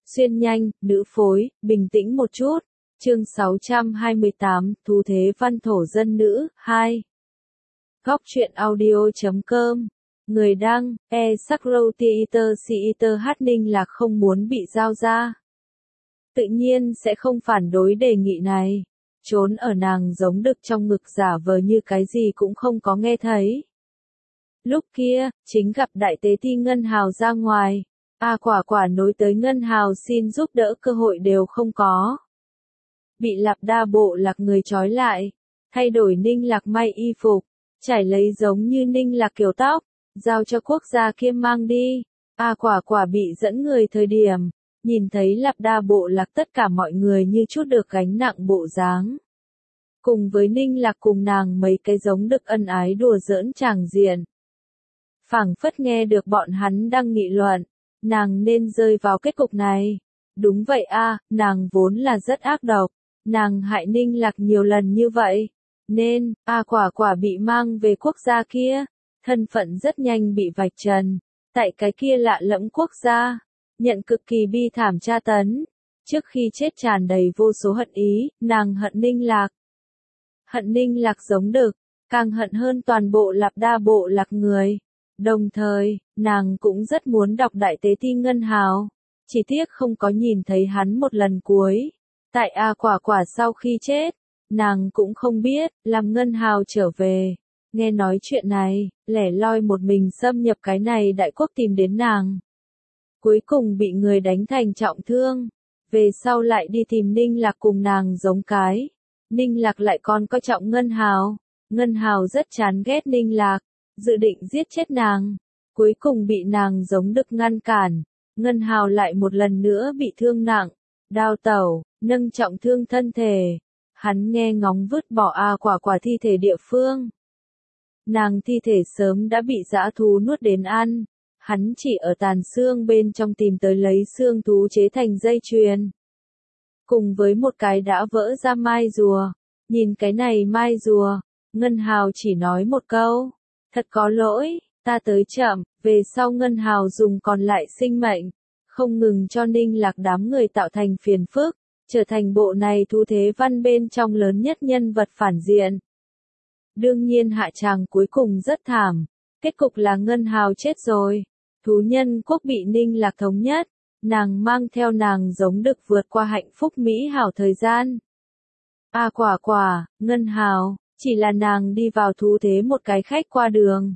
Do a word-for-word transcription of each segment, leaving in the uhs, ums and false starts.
Xuyên nhanh, nữ phối, bình tĩnh một chút. Chương sáu trăm hai mươi tám, Thú Thế Văn Thổ Dân Nữ, hai. Góc truyện audio chấm com. Người đăng, e Sakro Theater Theater Hát Ninh Lạc không muốn bị giao ra. Tự nhiên sẽ không phản đối đề nghị này. Trốn ở nàng giống đực trong ngực giả vờ như cái gì cũng không có nghe thấy. Lúc kia, chính gặp đại tế thi Ngân Hào ra ngoài. A quả quả nối tới Ngân Hào xin giúp đỡ cơ hội đều không có. Bị Lạp Đa Bộ Lạc người trói lại, thay đổi Ninh Lạc may y phục, trải lấy giống như Ninh Lạc kiểu tóc, giao cho quốc gia kia mang đi. A quả quả bị dẫn người thời điểm, nhìn thấy Lạp Đa Bộ Lạc tất cả mọi người như chút được gánh nặng bộ dáng. Cùng với Ninh Lạc cùng nàng mấy cái giống đực ân ái đùa giỡn tràng diện. Phảng phất nghe được bọn hắn đang nghị luận, nàng nên rơi vào kết cục này. Đúng vậy a, nàng vốn là rất ác độc, nàng hại Ninh Lạc nhiều lần như vậy, nên, A quả quả bị mang về quốc gia kia, thân phận rất nhanh bị vạch trần, tại cái kia lạ lẫm quốc gia, nhận cực kỳ bi thảm tra tấn, trước khi chết tràn đầy vô số hận ý, nàng hận Ninh Lạc. Hận Ninh Lạc giống đực, càng hận hơn toàn bộ Lạp Đa Bộ Lạc người. Đồng thời, nàng cũng rất muốn đọc Đại Tế Thi Ngân Hào, chỉ tiếc không có nhìn thấy hắn một lần cuối. Tại A quả quả sau khi chết, nàng cũng không biết, làm Ngân Hào trở về. Nghe nói chuyện này, lẻ loi một mình xâm nhập cái này đại quốc tìm đến nàng. Cuối cùng bị người đánh thành trọng thương, về sau lại đi tìm Ninh Lạc cùng nàng giống cái. Ninh Lạc lại còn coi trọng Ngân Hào, Ngân Hào rất chán ghét Ninh Lạc, dự định giết chết nàng, cuối cùng bị nàng giống đực ngăn cản, Ngân Hào lại một lần nữa bị thương nặng, đao tẩu, nâng trọng thương thân thể, hắn nghe ngóng vứt bỏ A quả quả thi thể địa phương. Nàng thi thể sớm đã bị dã thú nuốt đến ăn, hắn chỉ ở tàn xương bên trong tìm tới lấy xương thú chế thành dây chuyền. Cùng với một cái đã vỡ ra mai rùa, nhìn cái này mai rùa, Ngân Hào chỉ nói một câu. Thật có lỗi, ta tới chậm, về sau Ngân Hào dùng còn lại sinh mệnh, không ngừng cho Ninh Lạc đám người tạo thành phiền phức, trở thành bộ này Thú Thế Văn bên trong lớn nhất nhân vật phản diện. Đương nhiên hạ tràng cuối cùng rất thảm, kết cục là Ngân Hào chết rồi, thú nhân quốc bị Ninh Lạc thống nhất, nàng mang theo nàng giống đực vượt qua hạnh phúc mỹ hảo thời gian. A quả quả, Ngân Hào. Chỉ là nàng đi vào thú thế một cái khách qua đường.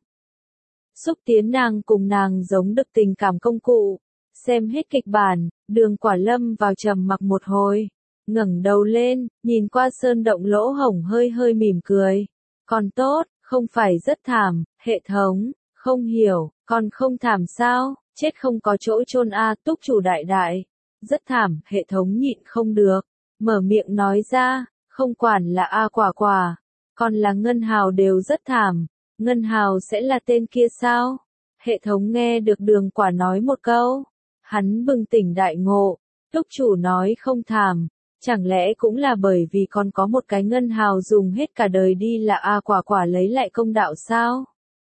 Xúc tiến nàng cùng nàng giống đực tình cảm công cụ. Xem hết kịch bản, Đường Quả lâm vào trầm mặc một hồi. Ngẩng đầu lên, nhìn qua sơn động lỗ hổng hơi hơi mỉm cười. Còn tốt, không phải rất thảm, hệ thống, không hiểu, còn không thảm sao, chết không có chỗ chôn a túc chủ đại đại. Rất thảm, hệ thống nhịn không được. Mở miệng nói ra, không quản là A quả quả. Còn là Ngân Hào đều rất thảm, Ngân Hào sẽ là tên kia sao? Hệ thống nghe được Đường Quả nói một câu, hắn bừng tỉnh đại ngộ, túc chủ nói không thảm, chẳng lẽ cũng là bởi vì còn có một cái Ngân Hào dùng hết cả đời đi là A quả quả lấy lại công đạo sao?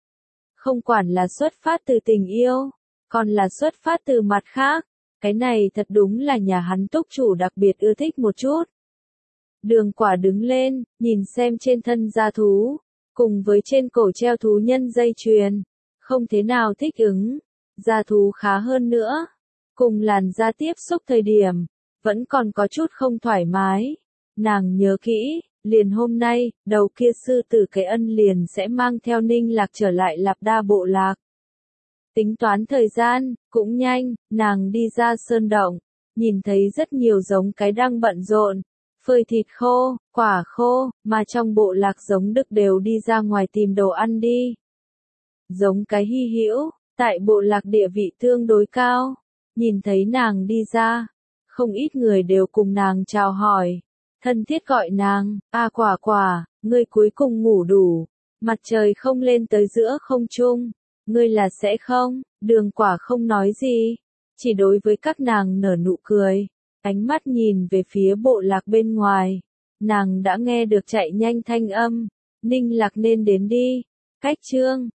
Không quản là xuất phát từ tình yêu, còn là xuất phát từ mặt khác, cái này thật đúng là nhà hắn túc chủ đặc biệt ưa thích một chút. Đường Quả đứng lên, nhìn xem trên thân da thú, cùng với trên cổ treo thú nhân dây chuyền, không thế nào thích ứng, da thú khá hơn nữa, cùng làn da tiếp xúc thời điểm, vẫn còn có chút không thoải mái, nàng nhớ kỹ, liền hôm nay, đầu kia sư tử cái ân liền sẽ mang theo Ninh Lạc trở lại Lạp Đa Bộ Lạc. Tính toán thời gian, cũng nhanh, nàng đi ra sơn động, nhìn thấy rất nhiều giống cái đang bận rộn. Phơi thịt khô, quả khô, mà trong bộ lạc giống đực đều đi ra ngoài tìm đồ ăn đi. Giống cái hy hữu, tại bộ lạc địa vị tương đối cao, nhìn thấy nàng đi ra, không ít người đều cùng nàng chào hỏi, thân thiết gọi nàng, A quả quả, ngươi cuối cùng ngủ đủ, mặt trời không lên tới giữa không trung, ngươi là sẽ không, Đường Quả không nói gì, chỉ đối với các nàng nở nụ cười. Ánh mắt nhìn về phía bộ lạc bên ngoài, nàng đã nghe được chạy nhanh thanh âm, Ninh Lạc nên đến đi, cách chương,